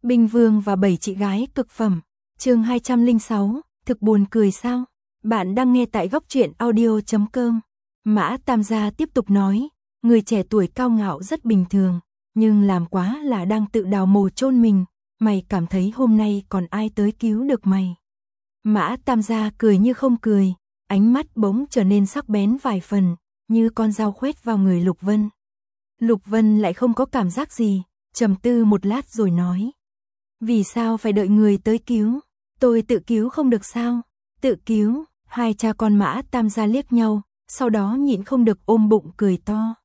Binh Vương và 7 chị gái cực phẩm. Chương 206, thực buồn cười sao? Bạn đang nghe tại góc truyện audio.com. Mã Tam Gia tiếp tục nói, người trẻ tuổi cao ngạo rất bình thường, nhưng làm quá là đang tự đào mồ chôn mình, mày cảm thấy hôm nay còn ai tới cứu được mày? Mã Tam Gia cười như không cười, ánh mắt bỗng trở nên sắc bén vài phần, như con dao khoét vào người Lục Vân. Lục Vân lại không có cảm giác gì, trầm tư một lát rồi nói. Vì sao phải đợi người tới cứu? Tôi tự cứu không được sao? Tự cứu? Hai cha con Mã Tam Gia liếc nhau, sau đó nhịn không được ôm bụng cười to.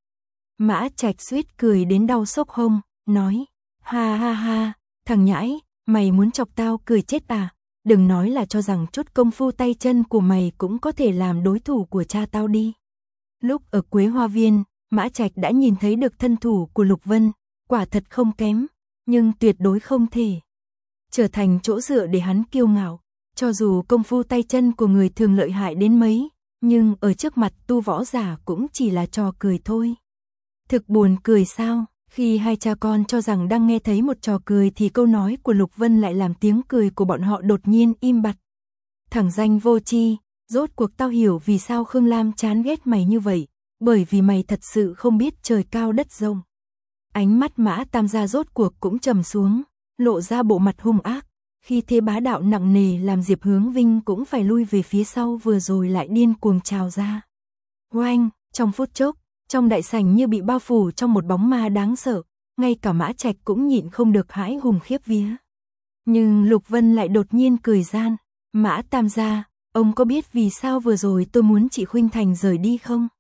Mã Trạch suýt cười đến đau xốc hông, nói. Ha ha ha, thằng nhãi, mày muốn chọc tao cười chết à? Đừng nói là cho rằng chút công phu tay chân của mày cũng có thể làm đối thủ của cha tao đi. Lúc ở Quế Hoa Viên, Mã Trạch đã nhìn thấy được thân thủ của Lục Vân, quả thật không kém, nhưng tuyệt đối không thể trở thành chỗ dựa để hắn kiêu ngạo. Cho dù công phu tay chân của người thường lợi hại đến mấy, nhưng ở trước mặt tu võ giả cũng chỉ là trò cười thôi. Thực buồn cười sao? Khi hai cha con cho rằng đang nghe thấy một trò cười thì câu nói của Lục Vân lại làm tiếng cười của bọn họ đột nhiên im bặt. Thằng danh vô tri, rốt cuộc tao hiểu vì sao Khương Lam chán ghét mày như vậy, bởi vì mày thật sự không biết trời cao đất rộng. Ánh mắt Mã Tam Gia rốt cuộc cũng trầm xuống, lộ ra bộ mặt hung ác, khi thế bá đạo nặng nề làm Diệp Hướng Vinh cũng phải lui về phía sau vừa rồi lại điên cuồng trào ra. Oanh, trong phút chốc, trong đại sảnh như bị bao phủ trong một bóng ma đáng sợ, ngay cả Mã Trạch cũng nhịn không được hãi hùng khiếp vía. Nhưng Lục Vân lại đột nhiên cười gian, Mã Tam Gia, ông có biết vì sao vừa rồi tôi muốn chị Khuynh Thành rời đi không?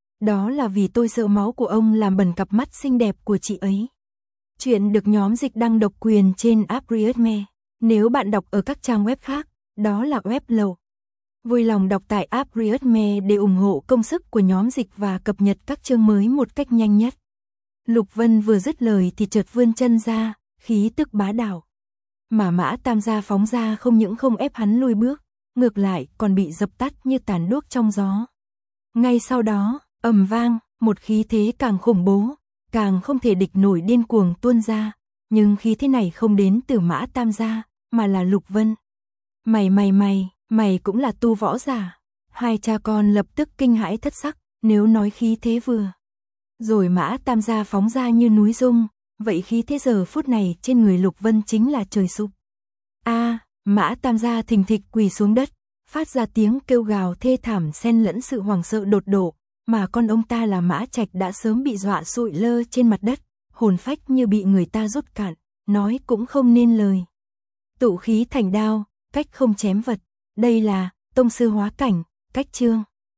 Đó là vì tôi sợ máu của ông làm bẩn cặp mắt xinh đẹp của chị ấy. Chuyện được nhóm dịch đăng độc quyền trên app Readme. Nếu bạn đọc ở các trang web khác, đó là web lậu. Vui lòng đọc tại app Readme để ủng hộ công sức của nhóm dịch và cập nhật các chương mới một cách nhanh nhất. Lục Vân vừa dứt lời thì chợt vươn chân ra, khí tức bá đạo. Mà Mã Tam Gia phóng ra không những không ép hắn lùi bước, ngược lại còn bị dập tắt như tàn đuốc trong gió. Ngay sau đó, ầm vang, một khí thế càng khủng bố, càng không thể địch nổi điên cuồng tuôn ra, nhưng khí thế này không đến từ Mã Tam Gia, mà là Lục Vân. Mày cũng là tu võ giả. Hai cha con lập tức kinh hãi thất sắc, nếu nói khí thế vừa rồi Mã Tam Gia phóng ra như núi rung, vậy khí thế giờ phút này trên người Lục Vân chính là trời sụp. Mã Tam Gia thình thịch quỳ xuống đất, phát ra tiếng kêu gào thê thảm xen lẫn sự hoảng sợ đột độ, mà con ông ta là Mã Trạch đã sớm bị dọa sụi lơ trên mặt đất, hồn phách như bị người ta rút cạn, nói cũng không nên lời. Tụ khí thành đao, cách không chém vật, đây là tông sư hóa cảnh, cách chương.